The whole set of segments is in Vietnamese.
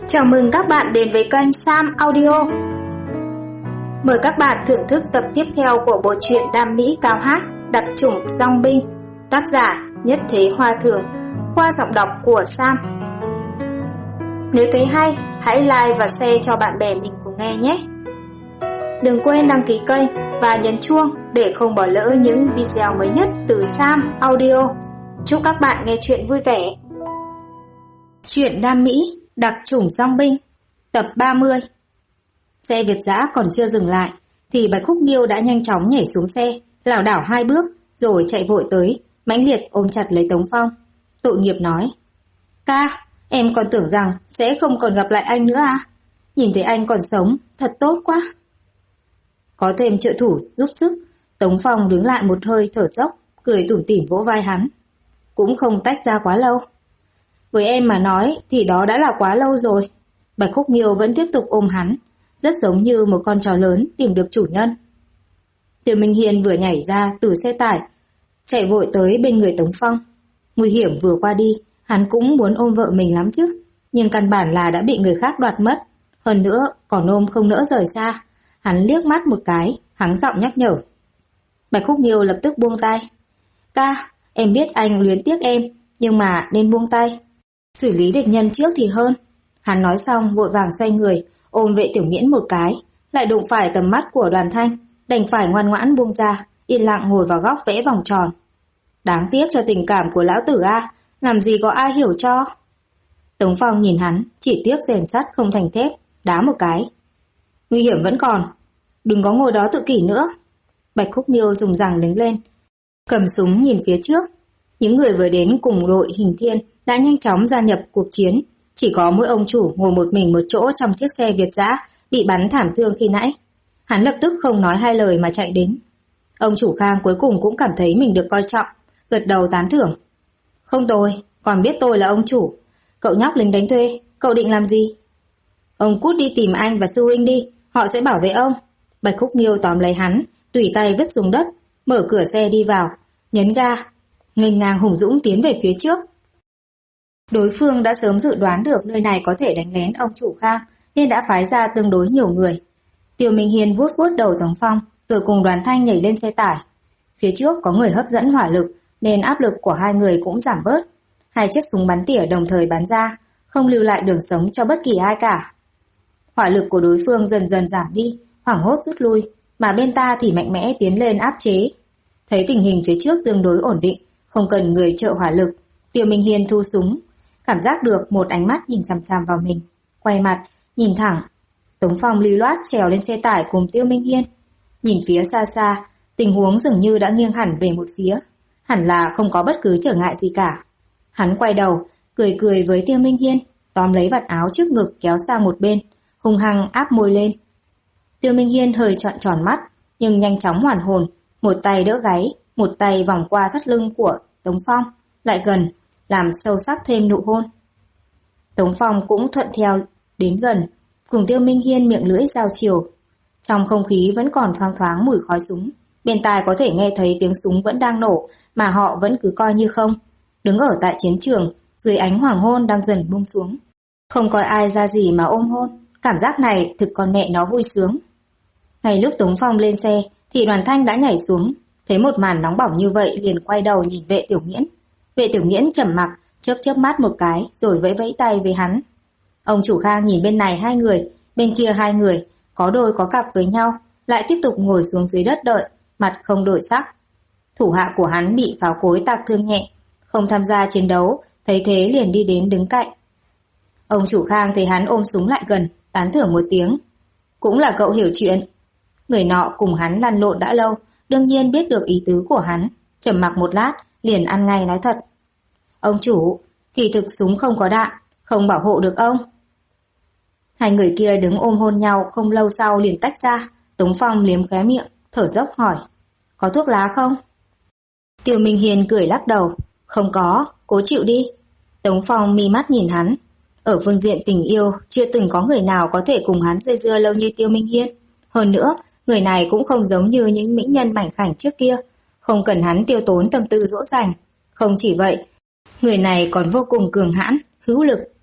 Chào mừng các bạn đến với kênh Sam Audio. Mời các bạn thưởng thức tập tiếp theo của bộ truyện Đam Mỹ Cao Hát Đặc Chủng Dong Binh, tác giả Nhất Thế Hoa Thường, qua giọng đọc của Sam. Nếu thấy hay, hãy like và share cho bạn bè mình cùng nghe nhé. Đừng quên đăng ký kênh và nhấn chuông để không bỏ lỡ những video mới nhất từ Sam Audio. Chúc các bạn nghe chuyện vui vẻ. Truyện Đam Mỹ Đặc Chủng Dong Binh, tập 30. Xe Việt Dã còn chưa dừng lại thì Bạch Khúc Nghiêu đã nhanh chóng nhảy xuống xe, lảo đảo 2 bước rồi chạy vội tới, mãnh liệt ôm chặt lấy Tống Phong. Tội nghiệp nói: "Ca, em còn tưởng rằng sẽ không còn gặp lại anh nữa à? Nhìn thấy anh còn sống, thật tốt quá." Có thêm trợ thủ giúp sức, Tống Phong đứng lại một hơi thở dốc, cười tủm tỉm vỗ vai hắn. "Cũng không tách ra quá lâu." "Với em mà nói thì đó đã là quá lâu rồi." Bạch Khúc Nghiêu vẫn tiếp tục ôm hắn, rất giống như một con chó lớn tìm được chủ nhân. Tiêu Minh Hiên vừa nhảy ra từ xe tải, chạy vội tới bên người Tống Phong. Nguy hiểm vừa qua đi, hắn cũng muốn ôm vợ mình lắm chứ, nhưng căn bản là đã bị người khác đoạt mất. Hơn nữa còn ôm không nỡ rời xa. Hắn liếc mắt một cái, hắng giọng nhắc nhở. Bạch Khúc Nghiêu lập tức buông tay. "Ca, em biết anh luyến tiếc em, nhưng mà nên buông tay. Xử lý địch nhân trước thì hơn." Hắn nói xong vội vàng xoay người, ôm Vệ Tiểu Nghiễn một cái, lại đụng phải tầm mắt của Đoàn Thanh, đành phải ngoan ngoãn buông ra, yên lặng ngồi vào góc vẽ vòng tròn. "Đáng tiếc cho tình cảm của lão tử a, làm gì có ai hiểu cho." Tống Phong nhìn hắn, chỉ tiếc rèn sắt không thành thép, đá một cái. "Nguy hiểm vẫn còn, đừng có ngồi đó tự kỷ nữa." Bạch Khúc Nghiêu dùng rằng đứng lên, cầm súng nhìn phía trước. Những người vừa đến cùng đội Hình Thiên đã nhanh chóng gia nhập cuộc chiến. Chỉ có mỗi ông chủ ngồi một mình một chỗ trong chiếc xe Việt Dã bị bắn thảm thương khi nãy. Hắn lập tức không nói hai lời mà chạy đến. Ông chủ Khang cuối cùng cũng cảm thấy mình được coi trọng, gật đầu tán thưởng. "Không tồi, còn biết tôi là ông chủ. Cậu nhóc lính đánh thuê, cậu định làm gì?" "Ông cút đi tìm anh và sư huynh đi, họ sẽ bảo vệ ông." Bạch Khúc Nghiêu tóm lấy hắn, tùy tay vứt xuống đất, mở cửa xe đi vào, nhấn ga, nghênh ngang hùng dũng tiến về phía trước. Đối phương đã sớm dự đoán được nơi này có thể đánh lén ông chủ Khang, nên đã phái ra tương đối nhiều người. Tiêu Minh Hiên vuốt vuốt đầu Tống Phong, rồi cùng Đoàn Thanh nhảy lên xe tải. Phía trước có người hấp dẫn hỏa lực, nên áp lực của hai người cũng giảm bớt. 2 chiếc súng bắn tỉa đồng thời bắn ra, không lưu lại đường sống cho bất kỳ ai cả. Hỏa lực của đối phương dần dần giảm đi, hoảng hốt rút lui, mà bên ta thì mạnh mẽ tiến lên áp chế. Thấy tình hình phía trước tương đối ổn định, không cần người trợ hỏa lực, Tiêu Minh Hiên thu súng, cảm giác được một ánh mắt nhìn chằm chằm vào mình, quay mặt, nhìn thẳng. Tống Phong lưu loát trèo lên xe tải cùng Tiêu Minh Hiên. Nhìn phía xa xa, tình huống dường như đã nghiêng hẳn về một phía, hẳn là không có bất cứ trở ngại gì cả. Hắn quay đầu, cười cười với Tiêu Minh Hiên, tóm lấy vạt áo trước ngực kéo sang một bên, hung hăng áp môi lên. Tiêu Minh Hiên hơi trọn tròn mắt, nhưng nhanh chóng hoàn hồn, một tay đỡ gáy, một tay vòng qua thắt lưng của Tống Phong, lại gần, làm sâu sắc thêm nụ hôn. Tống Phong cũng thuận theo đến gần, cùng Tiêu Minh Hiên miệng lưỡi giao chiều. Trong không khí vẫn còn thoang thoáng mùi khói súng, bên tai có thể nghe thấy tiếng súng vẫn đang nổ, mà họ vẫn cứ coi như không. Đứng ở tại chiến trường, dưới ánh hoàng hôn đang dần buông xuống, không coi ai ra gì mà ôm hôn, cảm giác này thực con mẹ nó vui sướng. Ngay lúc Tống Phong lên xe thì Đoàn Thanh đã nhảy xuống, thấy một màn nóng bỏng như vậy liền quay đầu nhìn Vệ Tiểu Nghiễn. Vệ Tiểu Nghiễn trầm mặc, chớp mắt một cái rồi vẫy vẫy tay với hắn. Ông chủ Khang nhìn bên này 2 người, bên kia 2 người, có đôi có cặp với nhau, lại tiếp tục ngồi xuống dưới đất đợi, mặt không đổi sắc. Thủ hạ của hắn bị pháo cối tạc thương nhẹ, không tham gia chiến đấu, thấy thế liền đi đến đứng cạnh. Ông chủ Khang thấy hắn ôm súng lại gần, tán thưởng một tiếng. "Cũng là cậu hiểu chuyện." Người nọ cùng hắn lăn lộn đã lâu, đương nhiên biết được ý tứ của hắn, trầm mặc một lát, liền ăn ngay nói thật. "Ông chủ, kỳ thực súng không có đạn, không bảo hộ được ông." 2 người kia đứng ôm hôn nhau, không lâu sau liền tách ra. Tống Phong liếm khóe miệng, thở dốc hỏi: "Có thuốc lá không?" Tiêu Minh Hiên cười lắc đầu: "Không có, cố chịu đi." Tống Phong mi mắt nhìn hắn. Ở phương diện tình yêu, chưa từng có người nào có thể cùng hắn dây dưa lâu như Tiêu Minh Hiên. Hơn nữa, người này cũng không giống như những mỹ nhân mảnh khảnh trước kia, không cần hắn tiêu tốn tâm tư dỗ dành. Không chỉ vậy, người này còn vô cùng cường hãn, hữu lực,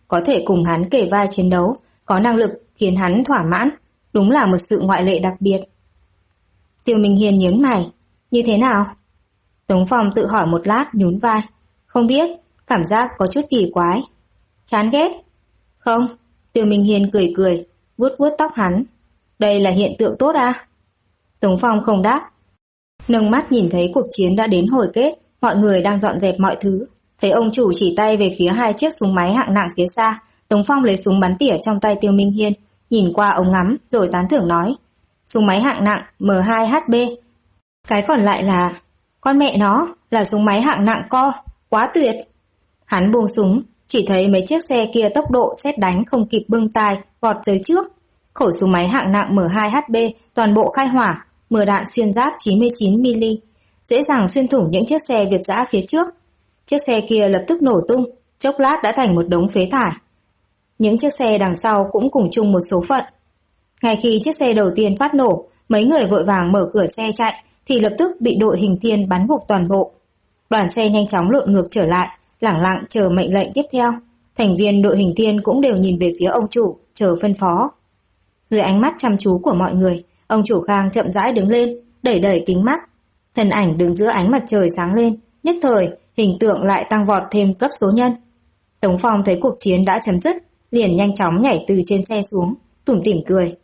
có thể cùng hắn kề vai chiến đấu, có năng lực khiến hắn thỏa mãn, đúng là một sự ngoại lệ đặc biệt. Tiêu Minh Hiên nhớn mày, như thế nào? Tống Phong tự hỏi một lát, nhún vai, không biết, cảm giác có chút kỳ quái. Chán ghét? Không, Tiêu Minh Hiên cười cười, vuốt vuốt tóc hắn. Đây là hiện tượng tốt à? Tống Phong không đáp. Nâng mắt nhìn thấy cuộc chiến đã đến hồi kết, mọi người đang dọn dẹp mọi thứ. Thấy ông chủ chỉ tay về phía hai chiếc súng máy hạng nặng phía xa, Tống Phong lấy súng bắn tỉa trong tay Tiêu Minh Hiên, nhìn qua ống ngắm rồi tán thưởng nói. Súng máy hạng nặng M2HB. Cái còn lại là... Con mẹ nó, là súng máy hạng nặng co, quá tuyệt. Hắn buông súng, chỉ thấy mấy chiếc xe kia tốc độ sét đánh không kịp bưng tai, vọt tới trước. Khẩu súng máy hạng nặng M2HB toàn bộ khai hỏa, mưa đạn xuyên giáp 99mm, dễ dàng xuyên thủng những chiếc xe Việt dã phía trước. Chiếc xe kia lập tức nổ tung, chốc lát đã thành một đống phế thải. Những chiếc xe đằng sau cũng cùng chung một số phận. Ngay khi chiếc xe đầu tiên phát nổ, mấy người vội vàng mở cửa xe chạy, thì lập tức bị đội hình thiên bắn gục toàn bộ. Đoàn xe nhanh chóng lộn ngược trở lại, lẳng lặng chờ mệnh lệnh tiếp theo. Thành viên đội hình thiên cũng đều nhìn về phía ông chủ, chờ phân phó. Dưới ánh mắt chăm chú của mọi người, ông chủ Khang chậm rãi đứng lên, đẩy đẩy kính mắt. Thân ảnh đứng giữa ánh mặt trời sáng lên, nhất thời hình tượng lại tăng vọt thêm cấp số nhân. Tống Phong thấy cuộc chiến đã chấm dứt, liền nhanh chóng nhảy từ trên xe xuống, tủm tỉm cười.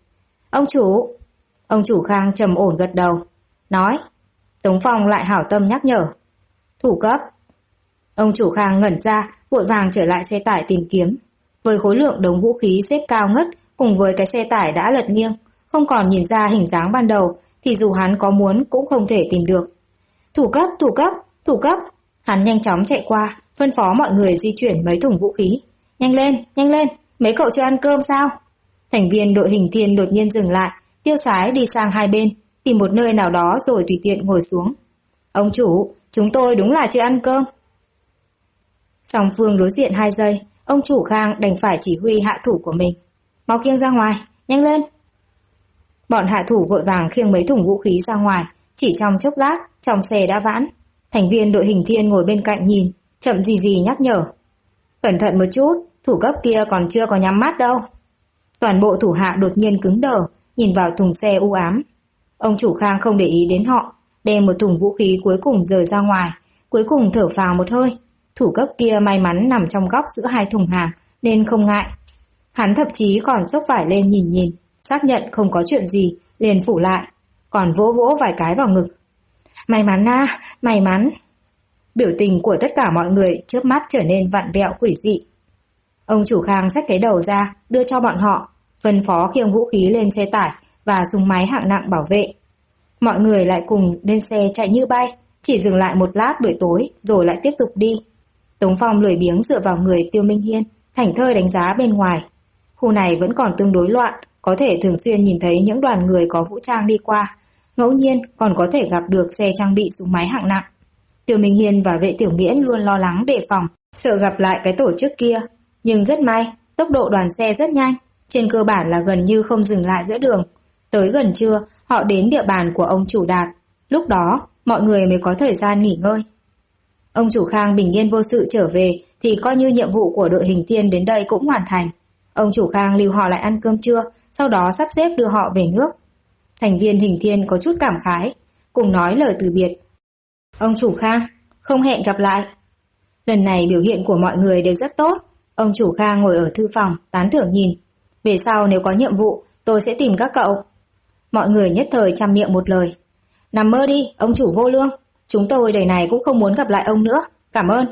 Ông chủ Khang trầm ổn gật đầu, nói. Tống Phong lại hảo tâm nhắc nhở. Thủ cấp. Ông chủ Khang ngẩn ra, vội vàng trở lại xe tải tìm kiếm. Với khối lượng đống vũ khí xếp cao ngất, cùng với cái xe tải đã lật nghiêng, không còn nhìn ra hình dáng ban đầu, thì dù hắn có muốn cũng không thể tìm được. Thủ cấp. Hắn nhanh chóng chạy qua, phân phó mọi người di chuyển mấy thùng vũ khí. Nhanh lên, mấy cậu chưa ăn cơm sao? Thành viên đội hình thiên đột nhiên dừng lại, tiêu sái đi sang hai bên, tìm một nơi nào đó rồi tùy tiện ngồi xuống. Ông chủ, chúng tôi đúng là chưa ăn cơm. Song phương đối diện 2 giây, ông chủ Khang đành phải chỉ huy hạ thủ của mình. Mau khiêng ra ngoài, nhanh lên. Bọn hạ thủ vội vàng khiêng mấy thùng vũ khí ra ngoài, chỉ trong chốc lát, trong xe đã vãn. Thành viên đội hình thiên ngồi bên cạnh nhìn, chậm gì nhắc nhở. Cẩn thận một chút, thủ cấp kia còn chưa có nhắm mắt đâu. Toàn bộ thủ hạ đột nhiên cứng đờ, nhìn vào thùng xe u ám. Ông chủ Khang không để ý đến họ, đem một thùng vũ khí cuối cùng rời ra ngoài, cuối cùng thở phào một hơi. Thủ cấp kia may mắn nằm trong góc giữa hai thùng hàng, nên không ngại. Hắn thậm chí còn xốc vải lên nhìn, xác nhận không có chuyện gì, liền phủ lại, còn vỗ vỗ vài cái vào ngực. May mắn à, may mắn. Biểu tình của tất cả mọi người chớp mắt trở nên vặn vẹo quỷ dị. Ông chủ Khang xách cái đầu ra, đưa cho bọn họ, phân phó khiêng vũ khí lên xe tải và súng máy hạng nặng bảo vệ. Mọi người lại cùng lên xe chạy như bay, chỉ dừng lại một lát buổi tối rồi lại tiếp tục đi. Tống Phong lười biếng dựa vào người Tiêu Minh Hiên, thảnh thơi đánh giá bên ngoài. Khu này vẫn còn tương đối loạn, có thể thường xuyên nhìn thấy những đoàn người có vũ trang đi qua, ngẫu nhiên còn có thể gặp được xe trang bị súng máy hạng nặng. Tiêu Minh Hiên và vệ tiểu Miễn luôn lo lắng đề phòng, sợ gặp lại cái tổ chức kia. Nhưng rất may, tốc độ đoàn xe rất nhanh, trên cơ bản là gần như không dừng lại giữa đường. Tới gần trưa, họ đến địa bàn của ông chủ Đạt. Lúc đó, mọi người mới có thời gian nghỉ ngơi. Ông chủ Khang bình yên vô sự trở về thì coi như nhiệm vụ của đội hình thiên đến đây cũng hoàn thành. Ông chủ Khang lưu họ lại ăn cơm trưa, sau đó sắp xếp đưa họ về nước. Thành viên hình thiên có chút cảm khái, cùng nói lời từ biệt. Ông chủ Khang, không hẹn gặp lại. Lần này biểu hiện của mọi người đều rất tốt. Ông chủ Khang ngồi ở thư phòng, tán thưởng nhìn. Về sau nếu có nhiệm vụ, tôi sẽ tìm các cậu. Mọi người nhất thời chăm miệng một lời. Nằm mơ đi, ông chủ vô lương. Chúng tôi đời này cũng không muốn gặp lại ông nữa. Cảm ơn.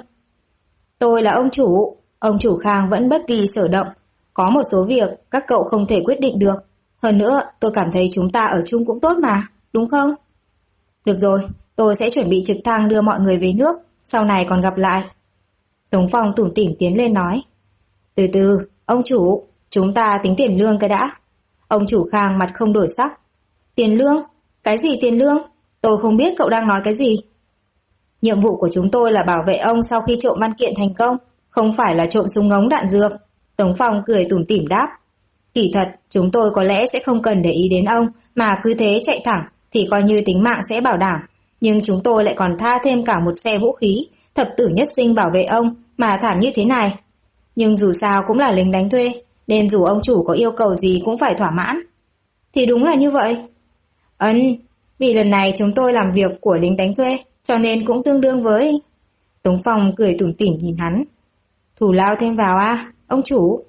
Tôi là ông chủ. Ông chủ Khang vẫn bất vi sở động. Có một số việc các cậu không thể quyết định được. Hơn nữa, tôi cảm thấy chúng ta ở chung cũng tốt mà, đúng không? Được rồi, tôi sẽ chuẩn bị trực thăng đưa mọi người về nước. Sau này còn gặp lại. Tống Phong tủm tỉm tiến lên nói. Từ từ, ông chủ, chúng ta tính tiền lương cái đã. Ông chủ Khang mặt không đổi sắc. Tiền lương? Cái gì tiền lương? Tôi không biết cậu đang nói cái gì. Nhiệm vụ của chúng tôi là bảo vệ ông sau khi trộm văn kiện thành công, không phải là trộm súng ống đạn dược. Tống Phong cười tủm tỉm đáp. Kỳ thật, chúng tôi có lẽ sẽ không cần để ý đến ông, mà cứ thế chạy thẳng, thì coi như tính mạng sẽ bảo đảm. Nhưng chúng tôi lại còn tha thêm cả một xe vũ khí, thập tử nhất sinh bảo vệ ông, mà thảm như thế này. Nhưng dù sao cũng là lính đánh thuê, nên dù ông chủ có yêu cầu gì cũng phải thỏa mãn. Thì đúng là như vậy. Vì lần này chúng tôi làm việc của lính đánh thuê, cho nên cũng tương đương với... Tống Phong cười tủm tỉm nhìn hắn. Thù lao thêm vào à, ông chủ?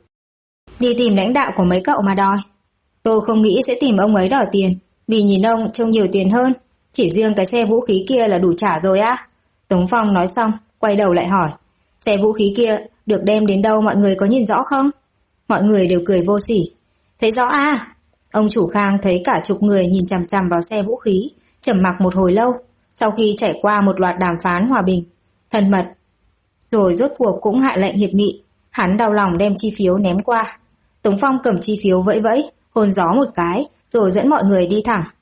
Đi tìm lãnh đạo của mấy cậu mà đòi. Tôi không nghĩ sẽ tìm ông ấy đòi tiền, vì nhìn ông trông nhiều tiền hơn. Chỉ riêng cái xe vũ khí kia là đủ trả rồi á. Tống Phong nói xong, quay đầu lại hỏi. Xe vũ khí kia được đem đến đâu mọi người có nhìn rõ không? Mọi người đều cười vô sỉ. Thấy rõ à? Ông chủ Khang thấy cả chục người nhìn chằm chằm vào xe vũ khí, trầm mặc một hồi lâu, sau khi trải qua một loạt đàm phán hòa bình, thân mật. Rồi rốt cuộc cũng hạ lệnh hiệp nghị, hắn đau lòng đem chi phiếu ném qua. Tống Phong cầm chi phiếu vẫy vẫy, hôn gió một cái, rồi dẫn mọi người đi thẳng.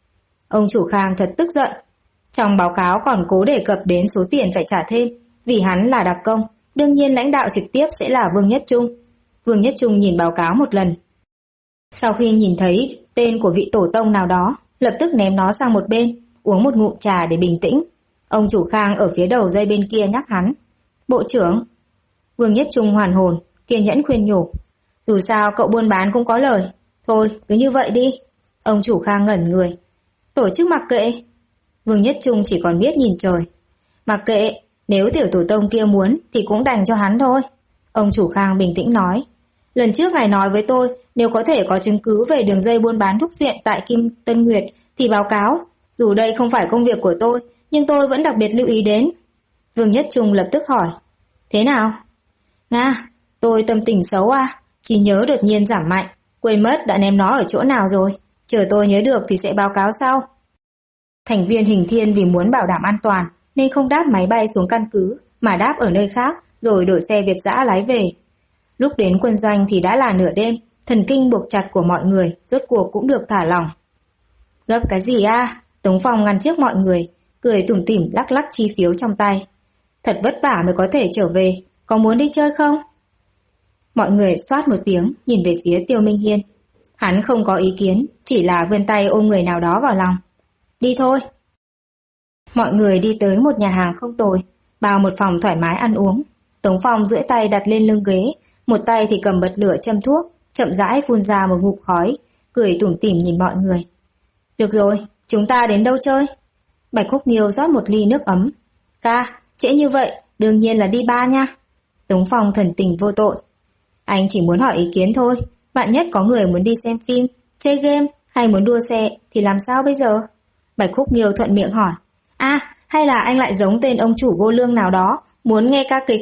Ông chủ Khang thật tức giận. Trong báo cáo còn cố đề cập đến số tiền phải trả thêm, vì hắn là đặc công, đương nhiên lãnh đạo trực tiếp sẽ là Vương Nhất Trung. Vương Nhất Trung nhìn báo cáo một lần. Sau khi nhìn thấy tên của vị tổ tông nào đó, lập tức ném nó sang một bên, uống một ngụm trà để bình tĩnh. Ông chủ Khang ở phía đầu dây bên kia nhắc hắn. Bộ trưởng. Vương Nhất Trung hoàn hồn, kiên nhẫn khuyên nhủ. Dù sao cậu buôn bán cũng có lời. Thôi, cứ như vậy đi. Ông chủ Khang ngẩn người. Tổ chức mặc kệ. Vương Nhất Trung chỉ còn biết nhìn trời. Mặc kệ, nếu tiểu tổ tông kia muốn thì cũng đành cho hắn thôi. Ông chủ Khang bình tĩnh nói. Lần trước ngài nói với tôi, nếu có thể có chứng cứ về đường dây buôn bán thuốc phiện tại Kim Tân Nguyệt thì báo cáo. Dù đây không phải công việc của tôi, nhưng tôi vẫn đặc biệt lưu ý đến. Vương Nhất Trung lập tức hỏi. Thế nào? Nga, tôi tâm tình xấu à? Trí nhớ đột nhiên giảm mạnh, quên mất đã ném nó ở chỗ nào rồi. Chờ tôi nhớ được thì sẽ báo cáo sau. Thành viên Hình Thiên vì muốn bảo đảm an toàn nên không đáp máy bay xuống căn cứ, mà đáp ở nơi khác rồi đổi xe Việt dã lái về. Lúc đến quân doanh thì đã là nửa đêm, thần kinh buộc chặt của mọi người rốt cuộc cũng được thả lỏng. Gấp cái gì à? Tống Phong ngăn trước mọi người, cười tủm tỉm lắc lắc chi phiếu trong tay. Thật vất vả mới có thể trở về, có muốn đi chơi không? Mọi người xoát một tiếng nhìn về phía Tiêu Minh Hiên. Hắn không có ý kiến, chỉ là vươn tay ôm người nào đó vào lòng. Đi thôi. Mọi người đi tới một nhà hàng không tồi, bao một phòng thoải mái ăn uống. Tống Phong duỗi tay đặt lên lưng ghế, một tay thì cầm bật lửa châm thuốc, chậm rãi phun ra một ngụm khói, cười tủm tỉm nhìn mọi người. Được rồi, chúng ta đến đâu chơi? Bạch Khúc Nghiêu rót một ly nước ấm. Ca, trễ như vậy, đương nhiên là đi bar nha. Tống Phong thần tình vô tội. Anh chỉ muốn hỏi ý kiến thôi, vạn nhất có người muốn đi xem phim, chơi game hay muốn đua xe thì làm sao bây giờ? Bạch Khúc Nghiêu thuận miệng hỏi. Hay là anh lại giống tên ông chủ vô lương nào đó, muốn nghe ca kịch?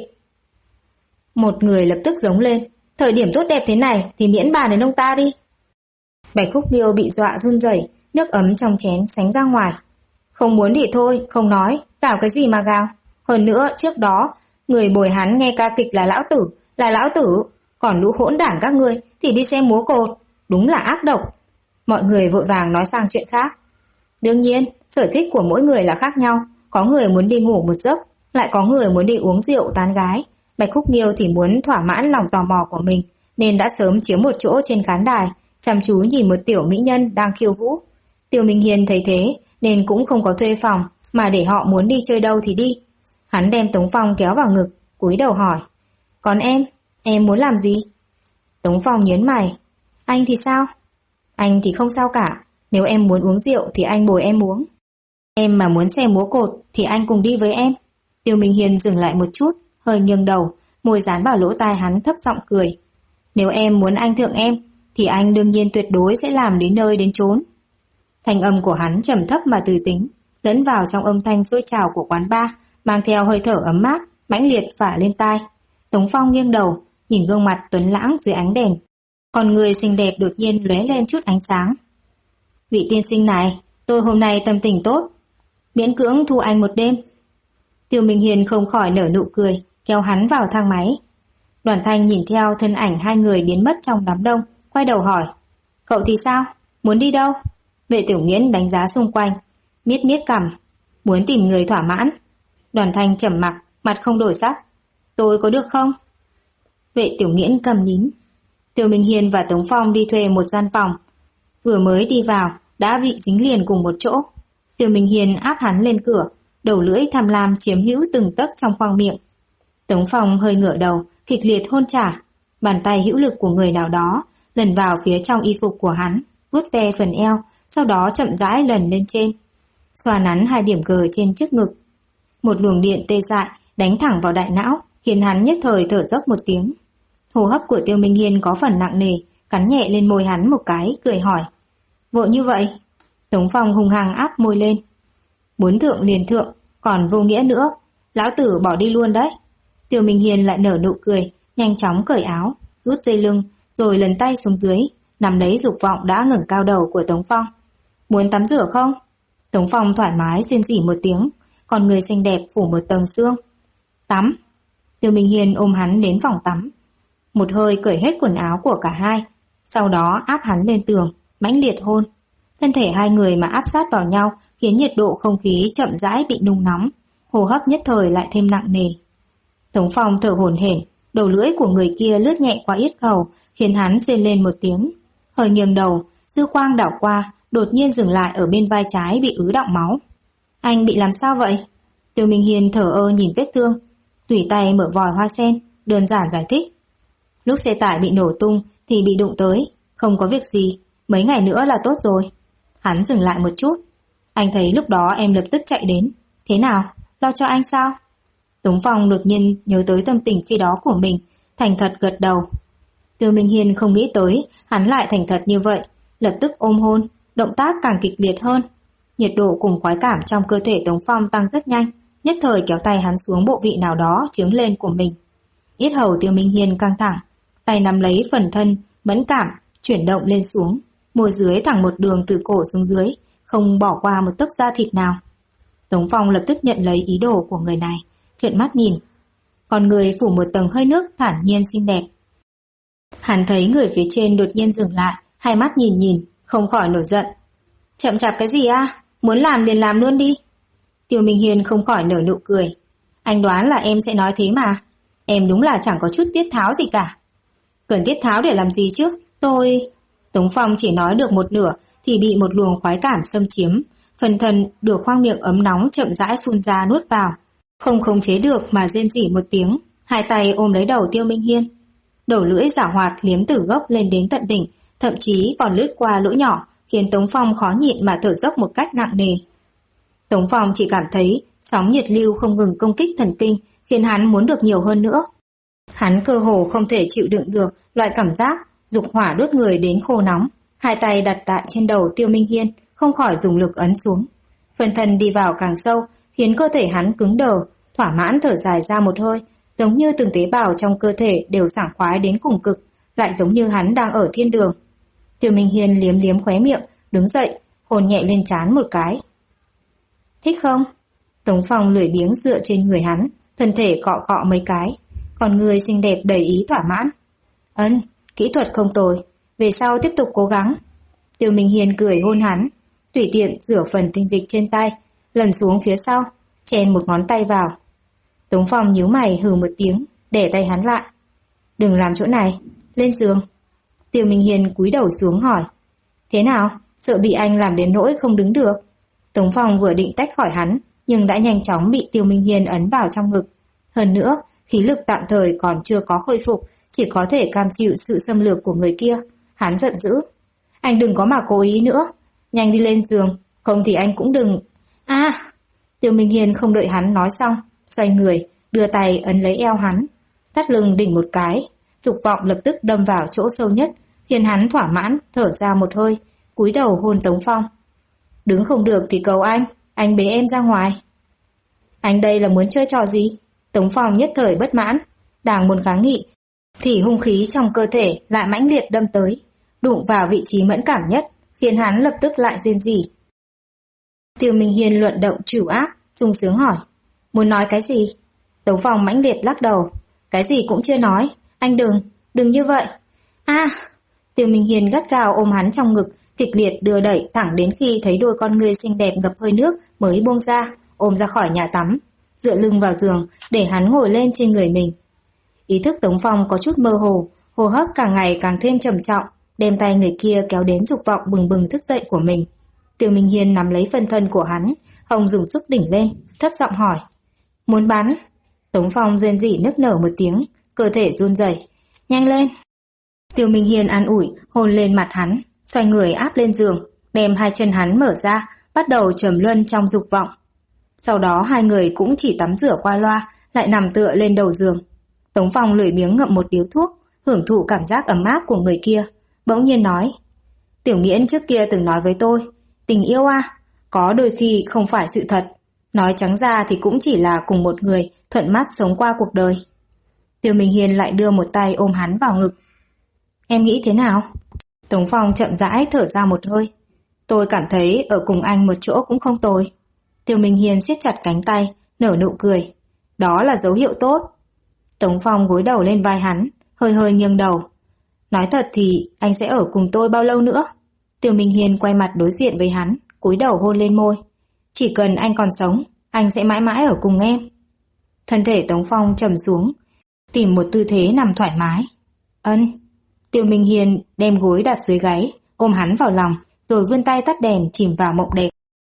Một người lập tức giống lên. Thời điểm tốt đẹp thế này thì miễn bàn đến ông ta đi. Bạch Khúc Nghiêu bị dọa run rẩy, nước ấm trong chén sánh ra ngoài. Không muốn thì thôi, không nói, gào cái gì mà gào. Hơn nữa, trước đó, người bồi hắn nghe ca kịch là lão tử. Còn lũ hỗn đản các ngươi thì đi xem múa cột. Đúng là ác độc. Mọi người vội vàng nói sang chuyện khác. Đương nhiên, sở thích của mỗi người là khác nhau. Có người muốn đi ngủ một giấc, lại có người muốn đi uống rượu tán gái. Bạch Khúc Nghiêu thì muốn thỏa mãn lòng tò mò của mình, nên đã sớm chiếm một chỗ trên khán đài, chăm chú nhìn một tiểu mỹ nhân đang khiêu vũ. Tiêu Minh Hiên thấy thế, nên cũng không có thuê phòng, mà để họ muốn đi chơi đâu thì đi. Hắn đem Tống Phong kéo vào ngực, cúi đầu hỏi. Còn em muốn làm gì? Tống Phong nhớn mày. Anh thì sao? Anh thì không sao cả, nếu em muốn uống rượu thì anh bồi em uống. Em mà muốn xem múa cột thì anh cùng đi với em. Tiêu Minh Hiên dừng lại một chút, hơi nghiêng đầu, môi dán vào lỗ tai hắn thấp giọng cười. Nếu em muốn anh thượng em, thì anh đương nhiên tuyệt đối sẽ làm đến nơi đến chốn. Thanh âm của hắn trầm thấp mà từ tính, lẫn vào trong âm thanh sôi trào của quán bar, mang theo hơi thở ấm áp, mãnh liệt phả lên tai. Tống Phong nghiêng đầu, nhìn gương mặt tuấn lãng dưới ánh đèn. Còn người xinh đẹp đột nhiên lóe lên chút ánh sáng. Vị tiên sinh này, tôi hôm nay tâm tình tốt, miễn cưỡng thu anh một đêm. Tiêu Minh Hiền không khỏi nở nụ cười, kéo hắn vào thang máy. Đoàn Thanh nhìn theo thân ảnh hai người biến mất trong đám đông, quay đầu hỏi. Cậu thì sao? Muốn đi đâu? Vệ Tiểu Nghiễn đánh giá xung quanh, miết cằm. Muốn tìm người thỏa mãn. Đoàn Thanh trầm mặc, mặt không đổi sắc. Tôi có được không? Vệ Tiểu Nghiễn cầm nhín. Tiêu Minh Hiền và Tống Phong đi thuê một gian phòng. Vừa mới đi vào, đã bị dính liền cùng một chỗ. Tiêu Minh Hiền áp hắn lên cửa, đầu lưỡi tham lam chiếm hữu từng tấc trong khoang miệng. Tống Phong hơi ngửa đầu, kịch liệt hôn trả. Bàn tay hữu lực của người nào đó lần vào phía trong y phục của hắn, vuốt ve phần eo, sau đó chậm rãi lần lên trên, xoa nắn hai điểm gờ trên trước ngực. Một luồng điện tê dại đánh thẳng vào đại não, khiến hắn nhất thời thở dốc một tiếng. Hô hấp của Tiêu Minh Hiên có phần nặng nề, cắn nhẹ lên môi hắn một cái, cười hỏi: "Vội như vậy?" Tống Phong hung hăng áp môi lên: "Muốn thượng liền thượng, còn vô nghĩa nữa, lão tử bỏ đi luôn đấy." Tiêu Minh Hiên lại nở nụ cười, nhanh chóng cởi áo, rút dây lưng, rồi lần tay xuống dưới, nắm lấy Dục Vọng đã ngẩng cao đầu của Tống Phong. "Muốn tắm rửa không?" Tống Phong thoải mái rên rỉ một tiếng, còn người xinh đẹp phủ một tầng sương. "Tắm." Tiêu Minh Hiên ôm hắn đến phòng tắm, một hơi cởi hết quần áo của cả hai, sau đó áp hắn lên tường, mãnh liệt hôn. Thân thể hai người mà áp sát vào nhau khiến nhiệt độ không khí chậm rãi bị nung nóng, hô hấp nhất thời lại thêm nặng nề. Tống Phong thở hổn hển, đầu lưỡi của người kia lướt nhẹ qua yết hầu, khiến hắn rên lên một tiếng. Hơi nghiêng đầu, dư quang đảo qua, đột nhiên dừng lại ở bên vai trái bị ứ đọng máu. "Anh bị làm sao vậy?" Tiêu Minh Hiên thở ơ nhìn vết thương, tùy tay mở vòi hoa sen, đơn giản giải thích: "Lúc xe tải bị nổ tung thì bị đụng tới, không có việc gì, mấy ngày nữa là tốt rồi." Hắn dừng lại một chút: "Anh thấy lúc đó em lập tức chạy đến, thế nào, lo cho anh sao?" Tống Phong đột nhiên nhớ tới tâm tình khi đó của mình, thành thật gật đầu. Tiêu Minh Hiên không nghĩ tới hắn lại thành thật như vậy, lập tức ôm hôn, động tác càng kịch liệt hơn. Nhiệt độ cùng khoái cảm trong cơ thể Tống Phong tăng rất nhanh, nhất thời kéo tay hắn xuống bộ vị nào đó chướng lên của mình. Yết hầu Tiêu Minh Hiên căng thẳng, tay nắm lấy phần thân mẫn cảm, chuyển động lên xuống, môi dưới thẳng một đường từ cổ xuống dưới, không bỏ qua một tấc da thịt nào. Tống Phong lập tức nhận lấy ý đồ của người này, trợn mắt nhìn. Còn người phủ một tầng hơi nước thản nhiên xinh đẹp. Hắn thấy người phía trên đột nhiên dừng lại, hai mắt nhìn nhìn, không khỏi nổi giận. "Chậm chạp cái gì a? Muốn làm liền làm luôn đi." Tiêu Minh Hiên không khỏi nở nụ cười. "Anh đoán là em sẽ nói thế mà. Em đúng là chẳng có chút tiết tháo gì cả." "Cần tiết tháo để làm gì chứ? Tôi..." Tống Phong chỉ nói được một nửa thì bị một luồng khoái cảm xâm chiếm, phần thân được khoang miệng ấm nóng chậm rãi phun ra nuốt vào, không khống chế được mà rên rỉ một tiếng, hai tay ôm lấy đầu Tiêu Minh Hiên. Đầu lưỡi giảo hoạt liếm từ gốc lên đến tận đỉnh, thậm chí còn lướt qua lỗ nhỏ, khiến Tống Phong khó nhịn mà thở dốc một cách nặng nề. Tống Phong chỉ cảm thấy sóng nhiệt lưu không ngừng công kích thần kinh, khiến hắn muốn được nhiều hơn nữa. Hắn cơ hồ không thể chịu đựng được loại cảm giác dục hỏa đốt người đến khô nóng, hai tay đặt tại trên đầu Tiêu Minh Hiên, không khỏi dùng lực ấn xuống. Phần thân đi vào càng sâu, khiến cơ thể hắn cứng đờ, thỏa mãn thở dài ra một hơi, giống như từng tế bào trong cơ thể đều sảng khoái đến cùng cực, lại giống như hắn đang ở thiên đường. Tiêu Minh Hiên liếm liếm khóe miệng, đứng dậy, hôn nhẹ lên trán một cái. "Thích không?" Tống Phong lười biếng dựa trên người hắn, thân thể cọ cọ mấy cái, còn người xinh đẹp đầy ý thỏa mãn. "Ân, kỹ thuật không tồi, về sau tiếp tục cố gắng." Tiêu Minh Hiên cười hôn hắn, tùy tiện rửa phần tinh dịch trên tay, lần xuống phía sau, chèn một ngón tay vào. Tống Phong nhíu mày hừ một tiếng, để tay hắn lại. "Đừng làm chỗ này, lên giường." Tiêu Minh Hiên cúi đầu xuống hỏi: "Thế nào, sợ bị anh làm đến nỗi không đứng được?" Tống Phong vừa định tách khỏi hắn, nhưng đã nhanh chóng bị Tiêu Minh Hiên ấn vào trong ngực. Hơn nữa, khí lực tạm thời còn chưa có khôi phục, chỉ có thể cam chịu sự xâm lược của người kia. Hắn giận dữ: "Anh đừng có mà cố ý nữa, nhanh đi lên giường, không thì anh cũng đừng..." Tiêu Minh Hiên không đợi hắn nói xong, xoay người, đưa tay ấn lấy eo hắn, thắt lưng đỉnh một cái, dục vọng lập tức đâm vào chỗ sâu nhất, khiến hắn thỏa mãn thở ra một hơi, cúi đầu hôn Tống Phong. "Đứng không được thì cầu anh bế em ra ngoài." "Anh đây là muốn chơi trò gì?" Tống Phong nhất thời bất mãn, đang muốn kháng nghị thì hung khí trong cơ thể lại mãnh liệt đâm tới, đụng vào vị trí mẫn cảm nhất, khiến hắn lập tức lại rên rỉ. Tiêu Minh Hiên luận động trừu áp, sung sướng hỏi: "Muốn nói cái gì?" Tống Phong mãnh liệt lắc đầu: "Cái gì cũng chưa nói, anh đừng như vậy." Tiêu Minh Hiên gắt gao ôm hắn trong ngực, kịch liệt đưa đẩy thẳng đến khi thấy đôi con ngươi xinh đẹp ngập hơi nước mới buông ra, ôm ra khỏi nhà tắm, dựa lưng vào giường để hắn ngồi lên trên người mình. Ý thức Tống Phong có chút mơ hồ, hô hấp càng ngày càng thêm trầm trọng, đem tay người kia kéo đến dục vọng bừng bừng thức dậy của mình. Tiêu Minh Hiên nắm lấy phần thân của hắn, hông dùng sức đỉnh lên, thấp giọng hỏi: "Muốn bắn?" Tống Phong rên rỉ nức nở một tiếng, cơ thể run rẩy. Nhanh lên! Tiêu Minh Hiên an ủi, hôn lên mặt hắn, xoay người áp lên giường, đem hai chân hắn mở ra, bắt đầu trầm luân trong dục vọng. Sau đó hai người cũng chỉ tắm rửa qua loa, lại nằm tựa lên đầu giường. Tống Phong lười biếng ngậm một điếu thuốc, hưởng thụ cảm giác ấm áp của người kia, bỗng nhiên nói: Tiểu Nghiễn trước kia từng nói với tôi, tình yêu có đôi khi không phải sự thật, nói trắng ra thì cũng chỉ là cùng một người thuận mắt sống qua cuộc đời. Tiêu Minh Hiên lại đưa một tay ôm hắn vào ngực. Em nghĩ thế nào? Tống Phong chậm rãi thở ra một hơi. Tôi cảm thấy ở cùng anh một chỗ cũng không tồi. Tiêu Minh Hiên siết chặt cánh tay, nở nụ cười. Đó là dấu hiệu tốt. Tống Phong gối đầu lên vai hắn, hơi hơi nghiêng đầu. Nói thật thì anh sẽ ở cùng tôi bao lâu nữa? Tiêu Minh Hiên quay mặt đối diện với hắn, cúi đầu hôn lên môi. Chỉ cần anh còn sống, anh sẽ mãi mãi ở cùng em. Thân thể Tống Phong trầm xuống, tìm một tư thế nằm thoải mái. Ân. Tiêu Minh Hiên đem gối đặt dưới gáy, ôm hắn vào lòng, rồi vươn tay tắt đèn chìm vào mộng đẹp.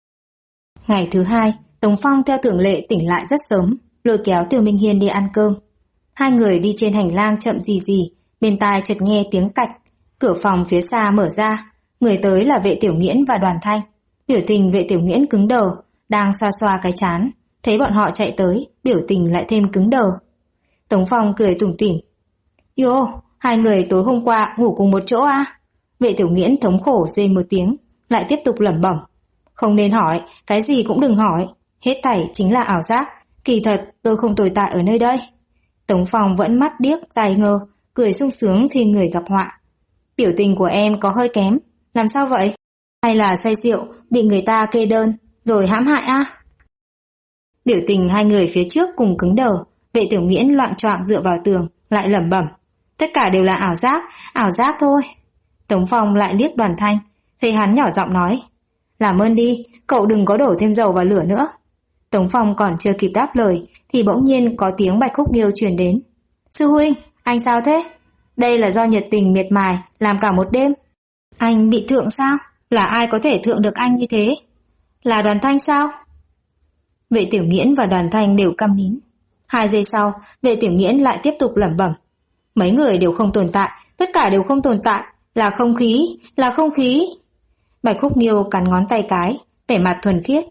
Ngày thứ hai, Tống Phong theo thường lệ tỉnh lại rất sớm, lôi kéo Tiêu Minh Hiên đi ăn cơm. Hai người đi trên hành lang chậm rì rì, bên tai chợt nghe tiếng cạch, cửa phòng phía xa mở ra, người tới là Vệ Tiểu Nghiễn và Đoàn Thanh. Biểu tình Vệ Tiểu Nghiễn cứng đờ, đang xoa xoa cái trán, thấy bọn họ chạy tới, biểu tình lại thêm cứng đờ. Tống Phong cười tủm tỉm. Yo, hai người tối hôm qua ngủ cùng một chỗ Vệ Tiểu Nghiễn thống khổ rên một tiếng, lại tiếp tục lẩm bẩm. Không nên hỏi, cái gì cũng đừng hỏi, hết thảy chính là ảo giác, kỳ thật tôi không tồn tại ở nơi đây. Tống Phong vẫn mắt điếc tai ngơ, cười sung sướng khi người gặp họa. Biểu tình của em có hơi kém, làm sao vậy? Hay là say rượu, bị người ta kê đơn, rồi hãm hại Biểu tình hai người phía trước cùng cứng đờ, Vệ Tiểu Nghiễn loạng choạng dựa vào tường, lại lẩm bẩm. Tất cả đều là ảo giác thôi. Tống Phong lại liếc Đoàn Thanh, thấy hắn nhỏ giọng nói. Làm ơn đi, cậu đừng có đổ thêm dầu vào lửa nữa. Tống Phong còn chưa kịp đáp lời, thì bỗng nhiên có tiếng Bạch Khúc Nghiêu truyền đến. Sư huynh, anh sao thế? Đây là do nhiệt tình miệt mài, làm cả một đêm. Anh bị thượng sao? Là ai có thể thượng được anh như thế? Là Đoàn Thanh sao? Vệ Tiểu Nghiễn và Đoàn Thanh đều câm nín. 2 giây sau, Vệ Tiểu Nghiễn lại tiếp tục lẩm bẩm. Mấy người đều không tồn tại, tất cả đều không tồn tại, là không khí, là không khí. Bạch Khúc Nghiêu cắn ngón tay cái, vẻ mặt thuần khiết.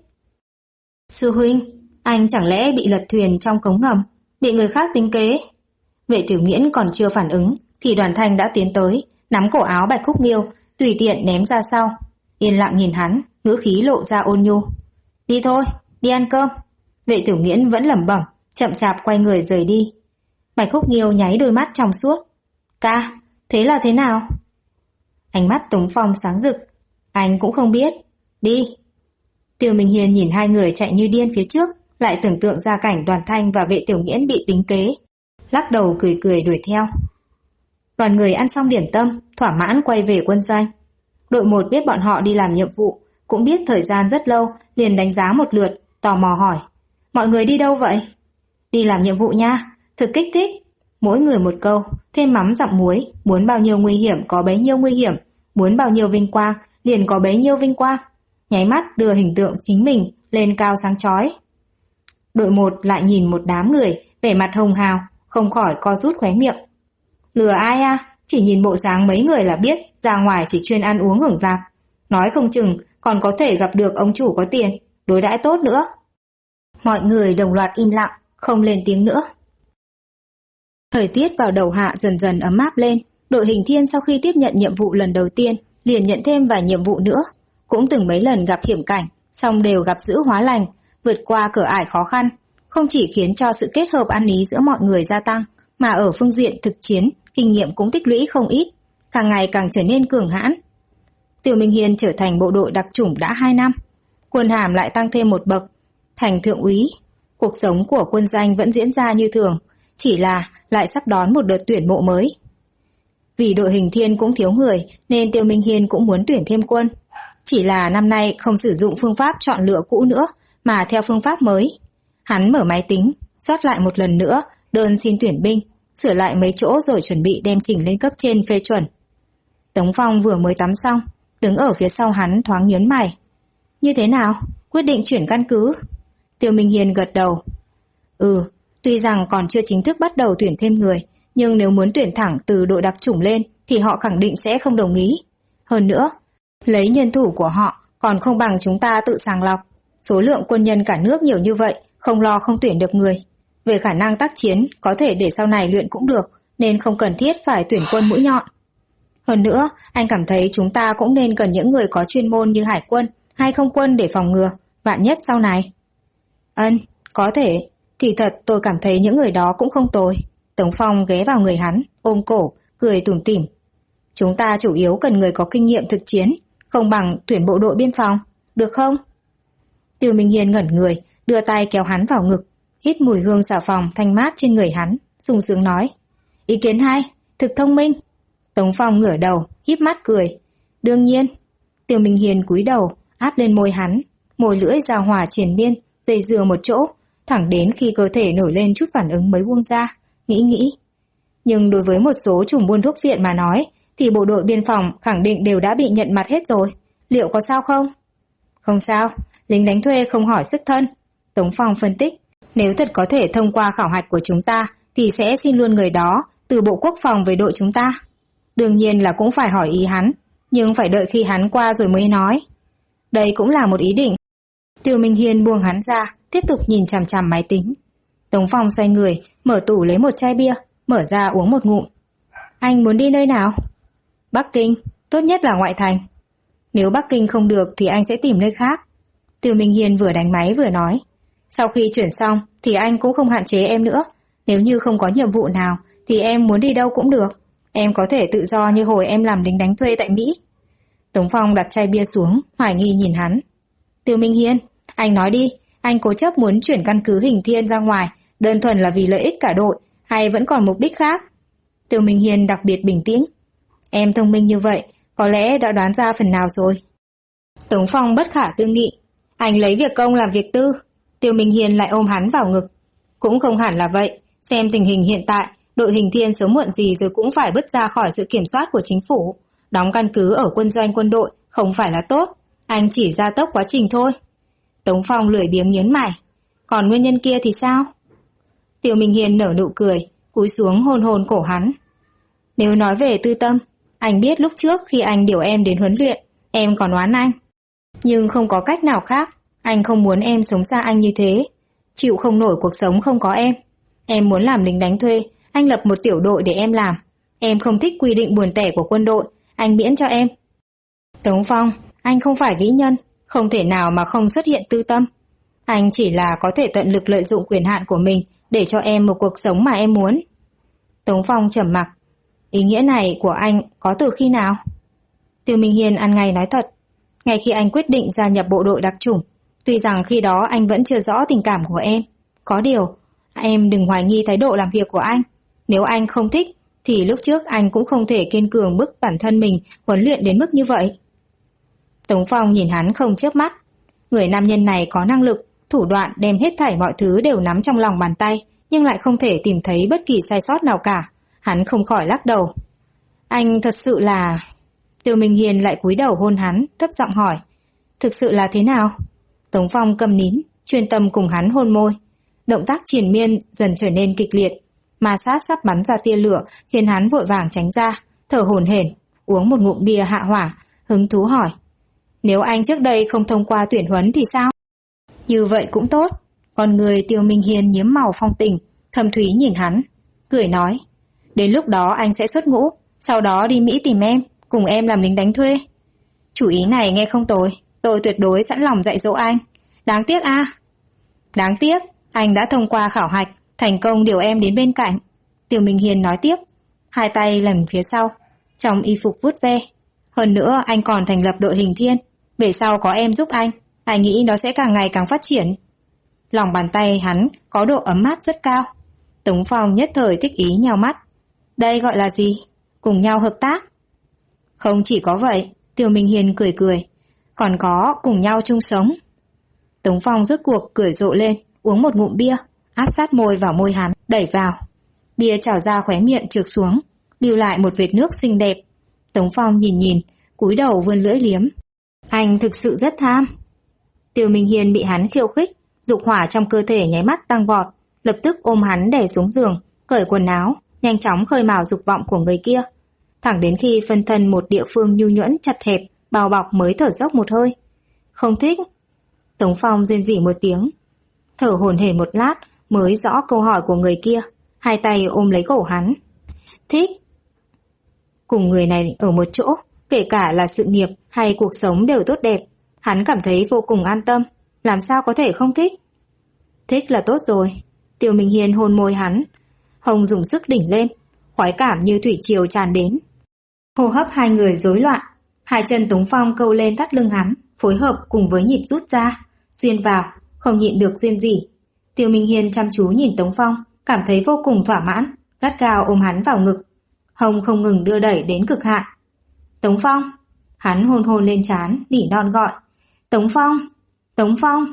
Sư huynh, anh chẳng lẽ bị lật thuyền trong cống ngầm, bị người khác tính kế? Vệ Tiểu Nghiễn còn chưa phản ứng, thì Đoàn Thanh đã tiến tới, nắm cổ áo Bạch Khúc Nghiêu, tùy tiện ném ra sau. Yên lặng nhìn hắn, ngữ khí lộ ra ôn nhu. Đi thôi, đi ăn cơm. Vệ Tiểu Nghiễn vẫn lẩm bẩm, chậm chạp quay người rời đi. Bạch Khúc Nghiêu nháy đôi mắt trong suốt. Ca, thế là thế nào? Ánh mắt Tống Phong sáng rực. Anh cũng không biết. Đi. Tiêu Minh Hiên nhìn hai người chạy như điên phía trước, lại tưởng tượng ra cảnh Đoàn Thanh và Vệ Tiểu Nghiễn bị tính kế. Lắc đầu cười cười đuổi theo. Đoàn người ăn xong điểm tâm, thỏa mãn quay về quân doanh. Đội 1 biết bọn họ đi làm nhiệm vụ, cũng biết thời gian rất lâu, liền đánh giá một lượt, tò mò hỏi. Mọi người đi đâu vậy? Đi làm nhiệm vụ nha, thực kích thích. Mỗi người một câu, thêm mắm dặm muối, muốn bao nhiêu nguy hiểm có bấy nhiêu nguy hiểm, muốn bao nhiêu vinh quang, liền có bấy nhiêu vinh quang. Nháy mắt đưa hình tượng chính mình lên cao sáng chói. Đội 1 lại nhìn một đám người, vẻ mặt hồng hào, không khỏi co rút khóe miệng. Lừa ai chỉ nhìn bộ dáng mấy người là biết ra ngoài chỉ chuyên ăn uống hưởng lạc. Nói không chừng còn có thể gặp được ông chủ có tiền, đối đãi tốt nữa. Mọi người đồng loạt im lặng, không lên tiếng nữa. Thời tiết vào đầu hạ dần dần ấm áp lên. Đội Hình Thiên sau khi tiếp nhận nhiệm vụ lần đầu tiên, liền nhận thêm vài nhiệm vụ nữa. Cũng từng mấy lần gặp hiểm cảnh, song đều gặp giữ hóa lành, vượt qua cửa ải khó khăn. Không chỉ khiến cho sự kết hợp ăn ý giữa mọi người gia tăng, mà ở phương diện thực chiến, kinh nghiệm cũng tích lũy không ít, càng ngày càng trở nên cường hãn. Tiêu Minh Hiên trở thành bộ đội đặc chủng đã 2 năm, quân hàm lại tăng thêm một bậc, thành thượng úy. Cuộc sống của quân doanh vẫn diễn ra như thường, chỉ là lại sắp đón một đợt tuyển mộ mới. Vì đội Hình Thiên cũng thiếu người nên Tiêu Minh Hiên cũng muốn tuyển thêm quân. Chỉ là năm nay không sử dụng phương pháp chọn lựa cũ nữa mà theo phương pháp mới. Hắn mở máy tính, soát lại một lần nữa đơn xin tuyển binh, sửa lại mấy chỗ rồi chuẩn bị đem chỉnh lên cấp trên phê chuẩn. Tống Phong vừa mới tắm xong, đứng ở phía sau hắn thoáng nhớn mày. Như thế nào? Quyết định chuyển căn cứ? Tiêu Minh Hiên gật đầu. Tuy rằng còn chưa chính thức bắt đầu tuyển thêm người, nhưng nếu muốn tuyển thẳng từ đội đặc chủng lên thì họ khẳng định sẽ không đồng ý. Hơn nữa, lấy nhân thủ của họ còn không bằng chúng ta tự sàng lọc. Số lượng quân nhân cả nước nhiều như vậy, không lo không tuyển được người. Về khả năng tác chiến, có thể để sau này luyện cũng được, nên không cần thiết phải tuyển quân mũi nhọn. Hơn nữa, anh cảm thấy chúng ta cũng nên cần những người có chuyên môn như hải quân hay không quân để phòng ngừa, vạn nhất sau này. Có thể. Kỳ thật tôi cảm thấy những người đó cũng không tồi. Tống Phong ghé vào người hắn, ôm cổ, cười tủm tỉm. Chúng ta chủ yếu cần người có kinh nghiệm thực chiến, không bằng tuyển bộ đội biên phòng, được không? Tiêu Minh Hiên ngẩn người, đưa tay kéo hắn vào ngực, hít mùi hương xà phòng thanh mát trên người hắn, sung sướng nói. Ý kiến hay, thực thông minh. Tống Phong ngửa đầu, híp mắt cười. Đương nhiên. Tiêu Minh Hiên cúi đầu, áp lên môi hắn, môi lưỡi giao hòa triền miên, dây dưa một chỗ, thẳng đến khi cơ thể nổi lên chút phản ứng mới buông ra, nghĩ. Nhưng đối với một số chùm buôn thuốc viện mà nói, thì bộ đội biên phòng khẳng định đều đã bị nhận mặt hết rồi. Liệu có sao không? Không sao, lính đánh thuê không hỏi xuất thân. Tống Phong phân tích, nếu thật có thể thông qua khảo hạch của chúng ta, thì sẽ xin luôn người đó từ Bộ Quốc phòng về đội chúng ta. Đương nhiên là cũng phải hỏi ý hắn, nhưng phải đợi khi hắn qua rồi mới nói. Đây cũng là một ý định. Tiêu Minh Hiên buông hắn ra, tiếp tục nhìn chằm chằm máy tính. Tống Phong xoay người, mở tủ lấy một chai bia, mở ra uống một ngụm. Anh muốn đi nơi nào? Bắc Kinh, tốt nhất là ngoại thành. Nếu Bắc Kinh không được thì anh sẽ tìm nơi khác. Tiêu Minh Hiên vừa đánh máy vừa nói. Sau khi chuyển xong thì anh cũng không hạn chế em nữa. Nếu như không có nhiệm vụ nào thì em muốn đi đâu cũng được. Em có thể tự do như hồi em làm lính đánh thuê tại Mỹ. Tống Phong đặt chai bia xuống, hoài nghi nhìn hắn. Tiêu Minh Hiên, anh nói đi, anh cố chấp muốn chuyển căn cứ Hình Thiên ra ngoài, đơn thuần là vì lợi ích cả đội, hay vẫn còn mục đích khác? Tiêu Minh Hiên đặc biệt bình tĩnh. Em thông minh như vậy, có lẽ đã đoán ra phần nào rồi. Tống Phong bất khả tư nghị. Anh lấy việc công làm việc tư. Tiêu Minh Hiên lại ôm hắn vào ngực. Cũng không hẳn là vậy, xem tình hình hiện tại, đội Hình Thiên sớm muộn gì rồi cũng phải bứt ra khỏi sự kiểm soát của chính phủ. Đóng căn cứ ở quân doanh quân đội không phải là tốt, anh chỉ gia tốc quá trình thôi. Tống Phong lười biếng nhớn mày. Còn nguyên nhân kia thì sao? Tiêu Minh Hiên nở nụ cười, cúi xuống hôn hôn cổ hắn. Nếu nói về tư tâm, anh biết lúc trước khi anh điều em đến huấn luyện, em còn oán anh. Nhưng không có cách nào khác, anh không muốn em sống xa anh như thế. Chịu không nổi cuộc sống không có em. Em muốn làm lính đánh thuê, anh lập một tiểu đội để em làm. Em không thích quy định buồn tẻ của quân đội, anh miễn cho em. Tống Phong, anh không phải vĩ nhân, không thể nào mà không xuất hiện tư tâm. Anh chỉ là có thể tận lực lợi dụng quyền hạn của mình để cho em một cuộc sống mà em muốn. Tống Phong trầm mặc. Ý nghĩa này của anh có từ khi nào? Tiêu Minh Hiên ăn ngay nói thật. Ngay khi anh quyết định gia nhập bộ đội đặc chủng, tuy rằng khi đó anh vẫn chưa rõ tình cảm của em. Có điều, em đừng hoài nghi thái độ làm việc của anh. Nếu anh không thích, thì lúc trước anh cũng không thể kiên cường bức bản thân mình huấn luyện đến mức như vậy. Tống Phong nhìn hắn không chớp mắt. Người nam nhân này có năng lực, thủ đoạn đem hết thảy mọi thứ đều nắm trong lòng bàn tay, nhưng lại không thể tìm thấy bất kỳ sai sót nào cả. Hắn không khỏi lắc đầu. Anh thật sự là... Tiêu Minh Hiên lại cúi đầu hôn hắn, thấp giọng hỏi. Thực sự là thế nào? Tống Phong câm nín, chuyên tâm cùng hắn hôn môi. Động tác triền miên dần trở nên kịch liệt. Ma sát sắp bắn ra tia lửa khiến hắn vội vàng tránh ra, thở hổn hển, uống một ngụm bia hạ hỏa, hứng thú hỏi. Nếu anh trước đây không thông qua tuyển huấn thì sao? Như vậy cũng tốt. Con người Tiêu Minh Hiên nhiễm màu phong tình, thâm thúy nhìn hắn, cười nói. Đến lúc đó anh sẽ xuất ngũ, sau đó đi Mỹ tìm em, cùng em làm lính đánh thuê. Chủ ý này nghe không tồi, tôi tuyệt đối sẵn lòng dạy dỗ anh. Đáng tiếc a. Đáng tiếc, anh đã thông qua khảo hạch, thành công điều em đến bên cạnh. Tiêu Minh Hiên nói tiếp, hai tay lần phía sau, trong y phục vuốt ve. Hơn nữa anh còn thành lập đội Hình Thiên, về sau có em giúp anh nghĩ nó sẽ càng ngày càng phát triển. Lòng bàn tay hắn có độ ấm áp rất cao. Tống Phong nhất thời thích ý nheo mắt. Đây gọi là gì? Cùng nhau hợp tác? Không chỉ có vậy, Tiêu Minh Hiên cười cười, còn có cùng nhau chung sống. Tống Phong rốt cuộc cười rộ lên, uống một ngụm bia, áp sát môi vào môi hắn, đẩy vào. Bia trào ra khóe miệng trượt xuống, lưu lại một vệt nước xinh đẹp. Tống Phong nhìn, cúi đầu vươn lưỡi liếm. Anh thực sự rất tham. Tiêu Minh Hiên bị hắn khiêu khích, dục hỏa trong cơ thể nháy mắt tăng vọt, lập tức ôm hắn đè xuống giường, cởi quần áo, nhanh chóng khơi mào dục vọng của người kia. Thẳng đến khi phân thân một địa phương nhu nhuyễn chặt hẹp, bao bọc mới thở dốc một hơi. Không thích. Tống Phong rên rỉ một tiếng, thở hổn hển một lát mới rõ câu hỏi của người kia, hai tay ôm lấy cổ hắn. Thích. Cùng người này ở một chỗ, kể cả là sự nghiệp hay cuộc sống đều tốt đẹp, hắn cảm thấy vô cùng an tâm, làm sao có thể không thích. Thích là tốt rồi. Tiêu Minh Hiên hôn môi hắn, hông dùng sức đỉnh lên, khoái cảm như thủy triều tràn đến. Hô hấp hai người rối loạn, hai chân Tống Phong câu lên thắt lưng hắn, phối hợp cùng với nhịp rút ra, xuyên vào, không nhịn được rên rỉ. Tiêu Minh Hiên chăm chú nhìn Tống Phong, cảm thấy vô cùng thỏa mãn, gắt gao ôm hắn vào ngực, hông không ngừng đưa đẩy đến cực hạn. Tống Phong, hắn hôn hôn lên trán, nỉ non gọi. Tống Phong, Tống Phong.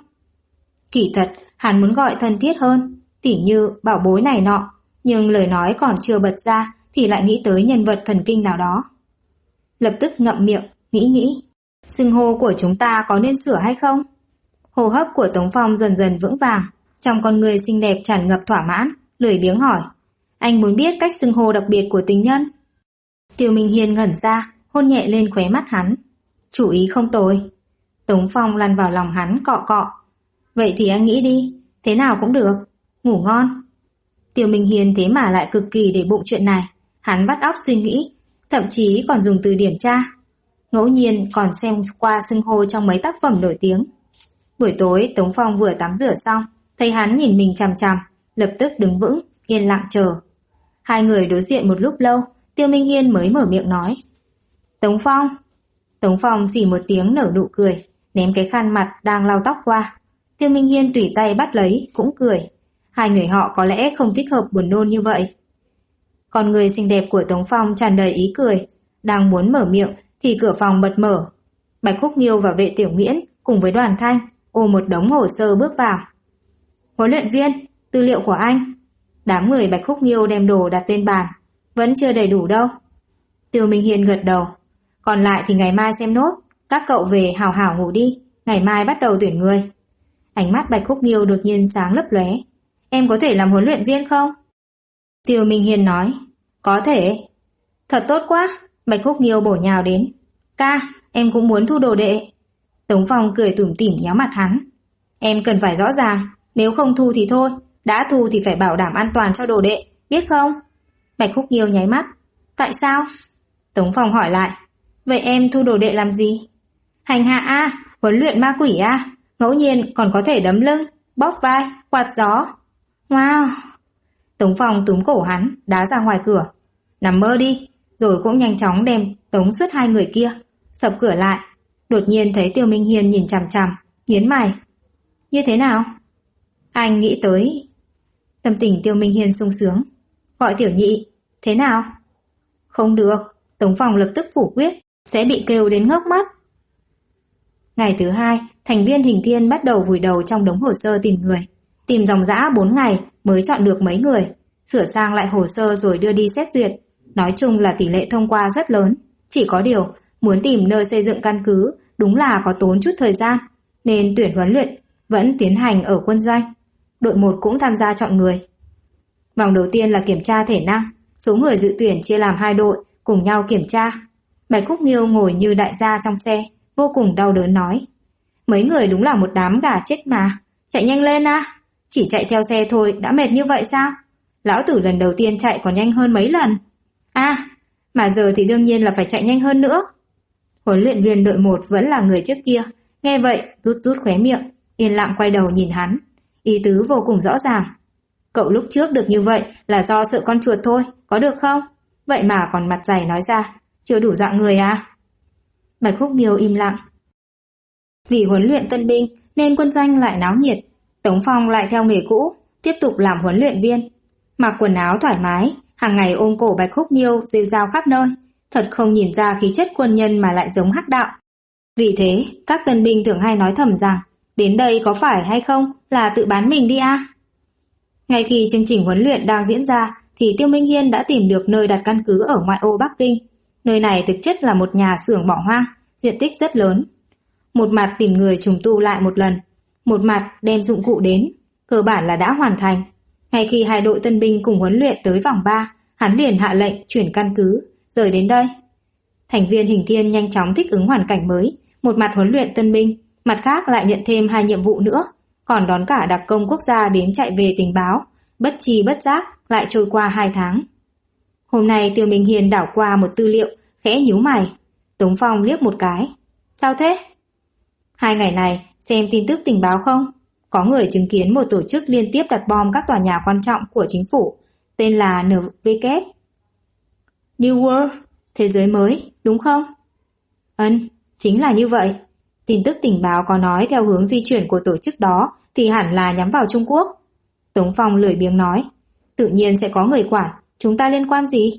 Kỳ thật, hắn muốn gọi thân thiết hơn, tỉ như bảo bối này nọ, nhưng lời nói còn chưa bật ra thì lại nghĩ tới nhân vật thần kinh nào đó. Lập tức ngậm miệng, nghĩ, xưng hô của chúng ta có nên sửa hay không? Hô hấp của Tống Phong dần dần vững vàng, trong con người xinh đẹp tràn ngập thỏa mãn, lười biếng hỏi. Anh muốn biết cách xưng hô đặc biệt của tình nhân? Tiêu Minh Hiên ngẩn ra, hôn nhẹ lên khóe mắt hắn. Chủ ý không tồi. Tống Phong lăn vào lòng hắn cọ cọ. Vậy thì anh nghĩ đi, thế nào cũng được, ngủ ngon. Tiêu Minh Hiên thế mà lại cực kỳ để bụng chuyện này, hắn vắt óc suy nghĩ, thậm chí còn dùng từ điển tra. Ngẫu nhiên còn xem qua xưng hô trong mấy tác phẩm nổi tiếng. Buổi tối Tống Phong vừa tắm rửa xong, thấy hắn nhìn mình chằm chằm, lập tức đứng vững, yên lặng chờ. Hai người đối diện một lúc lâu, Tiêu Minh Hiên mới mở miệng nói. Tống Phong. Tống Phong xì một tiếng nở nụ cười, ném cái khăn mặt đang lau tóc qua. Tiêu Minh Hiên tùy tay bắt lấy, cũng cười. Hai người họ có lẽ không thích hợp buồn nôn như vậy. Con người xinh đẹp của Tống Phong tràn đầy ý cười, đang muốn mở miệng thì cửa phòng bật mở. Bạch Khúc Nghiêu và Vệ Tiểu Nghiễn cùng với Đoàn Thanh ôm một đống hồ sơ bước vào. Huấn luyện viên, tư liệu của anh. Đám người Bạch Khúc Nghiêu đem đồ đặt lên bàn. Vẫn chưa đầy đủ đâu. Tiêu Minh Hiên gật đầu. Còn lại thì ngày mai xem nốt. Các cậu về hào hào ngủ đi, ngày mai bắt đầu tuyển người. Ánh mắt Bạch Khúc Nghiêu đột nhiên sáng lấp lóe. Em có thể làm huấn luyện viên không? Tiêu Minh Hiên nói. Có thể. Thật tốt quá. Bạch Khúc Nghiêu bổ nhào đến. Ca, em cũng muốn thu đồ đệ. Tống Phong cười tủm tỉm nhéo mặt hắn. Em cần phải rõ ràng, nếu không thu thì thôi, đã thu thì phải bảo đảm an toàn cho đồ đệ, biết không? Bạch Khúc Nghiêu nháy mắt. Tại sao? Tống Phong hỏi lại. Vậy em thu đồ đệ làm gì? Hành hạ a, huấn luyện ma quỷ a, ngẫu nhiên còn có thể đấm lưng, bóp vai, quạt gió. Wow! Tống Phong túm cổ hắn, đá ra ngoài cửa. Nằm mơ đi, rồi cũng nhanh chóng đem tống suốt hai người kia, sập cửa lại. Đột nhiên thấy Tiêu Minh Hiên nhìn chằm chằm, nhướng mày. Như thế nào? Anh nghĩ tới. Tâm tình Tiêu Minh Hiên sung sướng. Gọi Tiểu Nhị, thế nào? Không được, Tống Phong lập tức phủ quyết, sẽ bị kêu đến ngốc mắt. Ngày thứ hai, thành viên Hình Thiên bắt đầu vùi đầu trong đống hồ sơ tìm người. Tìm dòng dã 4 ngày mới chọn được mấy người, sửa sang lại hồ sơ rồi đưa đi xét duyệt. Nói chung là tỷ lệ thông qua rất lớn. Chỉ có điều, muốn tìm nơi xây dựng căn cứ đúng là có tốn chút thời gian, nên tuyển huấn luyện vẫn tiến hành ở quân doanh. Đội 1 cũng tham gia chọn người. Vòng đầu tiên là kiểm tra thể năng, số người dự tuyển chia làm 2 đội cùng nhau kiểm tra. Bạch Khúc Nghiêu ngồi như đại gia trong xe, vô cùng đau đớn nói. Mấy người đúng là một đám gà chết mà, chạy nhanh lên a, chỉ chạy theo xe thôi đã mệt như vậy sao? Lão tử lần đầu tiên chạy còn nhanh hơn mấy lần. Mà giờ thì đương nhiên là phải chạy nhanh hơn nữa. Huấn luyện viên đội 1 vẫn là người trước kia, nghe vậy rút khóe miệng, yên lặng quay đầu nhìn hắn, ý tứ vô cùng rõ ràng. Cậu lúc trước được như vậy là do sợ con chuột thôi, có được không? Vậy mà còn mặt dày nói ra, chưa đủ dạng người à? Bạch Khúc Nghiêu im lặng. Vì huấn luyện tân binh nên quân doanh lại náo nhiệt. Tống Phong lại theo nghề cũ, tiếp tục làm huấn luyện viên. Mặc quần áo thoải mái, hàng ngày ôm cổ Bạch Khúc Nghiêu rêu rao khắp nơi. Thật không nhìn ra khí chất quân nhân mà lại giống hắc đạo. Vì thế, các tân binh thường hay nói thầm rằng, đến đây có phải hay không là tự bán mình đi a. Ngay khi chương trình huấn luyện đang diễn ra, thì Tiêu Minh Hiên đã tìm được nơi đặt căn cứ ở ngoại ô Bắc Kinh. Nơi này thực chất là một nhà xưởng bỏ hoang, diện tích rất lớn. Một mặt tìm người trùng tu lại một lần, một mặt đem dụng cụ đến, cơ bản là đã hoàn thành. Ngay khi hai đội tân binh cùng huấn luyện tới vòng 3, hắn liền hạ lệnh chuyển căn cứ, rời đến đây. Thành viên Hình Thiên nhanh chóng thích ứng hoàn cảnh mới, một mặt huấn luyện tân binh, mặt khác lại nhận thêm 2 nhiệm vụ nữa, còn đón cả đặc công quốc gia đến chạy về tình báo, bất chi bất giác lại trôi qua 2 tháng. Hôm nay Tiêu Minh Hiền đảo qua một tư liệu, khẽ nhíu mày. Tống Phong liếc một cái. Sao thế? 2 ngày này, xem tin tức tình báo không? Có người chứng kiến một tổ chức liên tiếp đặt bom các tòa nhà quan trọng của chính phủ, tên là NVK. New World, thế giới mới, đúng không? Chính là như vậy. Tin tức tình báo có nói theo hướng di chuyển của tổ chức đó thì hẳn là nhắm vào Trung Quốc. Tống Phong lười biếng nói. Tự nhiên sẽ có người quản, chúng ta liên quan gì?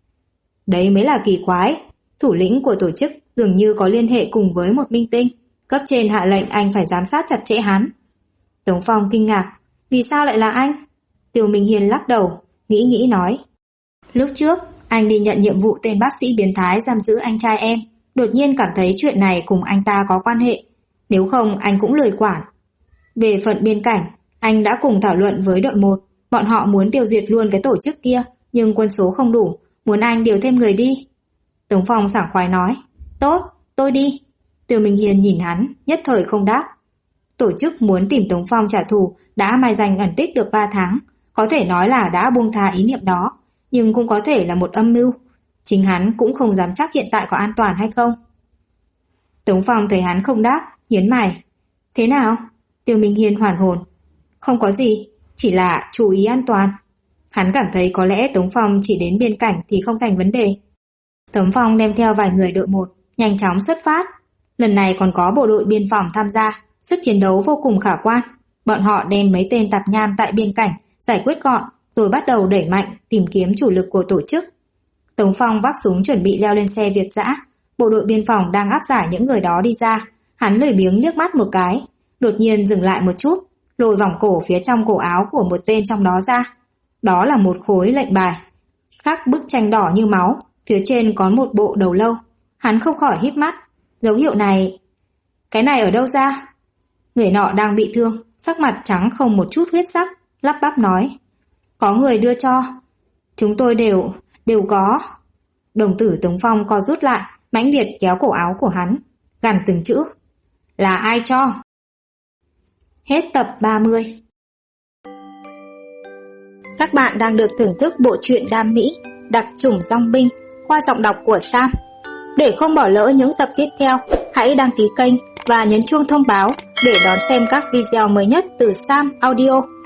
Đấy mới là kỳ quái. Thủ lĩnh của tổ chức dường như có liên hệ cùng với một minh tinh. Cấp trên hạ lệnh anh phải giám sát chặt chẽ hắn. Tống Phong kinh ngạc. Vì sao lại là anh? Tiêu Minh Hiền lắc đầu, nghĩ nói. Lúc trước, anh đi nhận nhiệm vụ tên bác sĩ biến thái giam giữ anh trai em. Đột nhiên cảm thấy chuyện này cùng anh ta có quan hệ. Nếu không anh cũng lười quản. Về phận biên cảnh, anh đã cùng thảo luận với đội 1. Bọn họ muốn tiêu diệt luôn cái tổ chức kia, nhưng quân số không đủ, muốn anh điều thêm người đi. Tống Phong sảng khoái nói. Tốt, tôi đi. Tiêu Minh Hiền nhìn hắn, nhất thời không đáp. Tổ chức muốn tìm Tống Phong trả thù đã mai danh ẩn tích được 3 tháng, có thể nói là đã buông tha ý niệm đó, nhưng cũng có thể là một âm mưu. Chính hắn cũng không dám chắc hiện tại có an toàn hay không. Tống Phong thấy hắn không đáp, nhớn mày. Thế nào? Tiêu Minh Hiên hoàn hồn. Không có gì, chỉ là chú ý an toàn. Hắn cảm thấy có lẽ Tống Phong chỉ đến biên cảnh thì không thành vấn đề. Tống Phong đem theo vài người đội 1, nhanh chóng xuất phát. Lần này còn có bộ đội biên phòng tham gia, sức chiến đấu vô cùng khả quan. Bọn họ đem mấy tên tạp nham tại biên cảnh giải quyết gọn, rồi bắt đầu đẩy mạnh tìm kiếm chủ lực của tổ chức. Tống Phong vác súng chuẩn bị leo lên xe Việt dã. Bộ đội biên phòng đang áp giải những người đó đi ra. Hắn lười biếng liếc mắt một cái, đột nhiên dừng lại một chút, lôi vòng cổ phía trong cổ áo của một tên trong đó ra. Đó là một khối lệnh bài, khắc bức tranh đỏ như máu, phía trên có một bộ đầu lâu. Hắn không khỏi híp mắt, dấu hiệu này... Cái này ở đâu ra? Người nọ đang bị thương, sắc mặt trắng không một chút huyết sắc, lắp bắp nói. Có người đưa cho. Chúng tôi đều có. Đồng tử Tống Phong co rút lại, mãnh liệt kéo cổ áo của hắn, gằn từng chữ. Là ai cho? Hết tập 30. Các bạn đang được thưởng thức bộ truyện Đam Mỹ, đặc chủng dòng binh, qua giọng đọc của Sam. Để không bỏ lỡ những tập tiếp theo, hãy đăng ký kênh và nhấn chuông thông báo để đón xem các video mới nhất từ Sam Audio.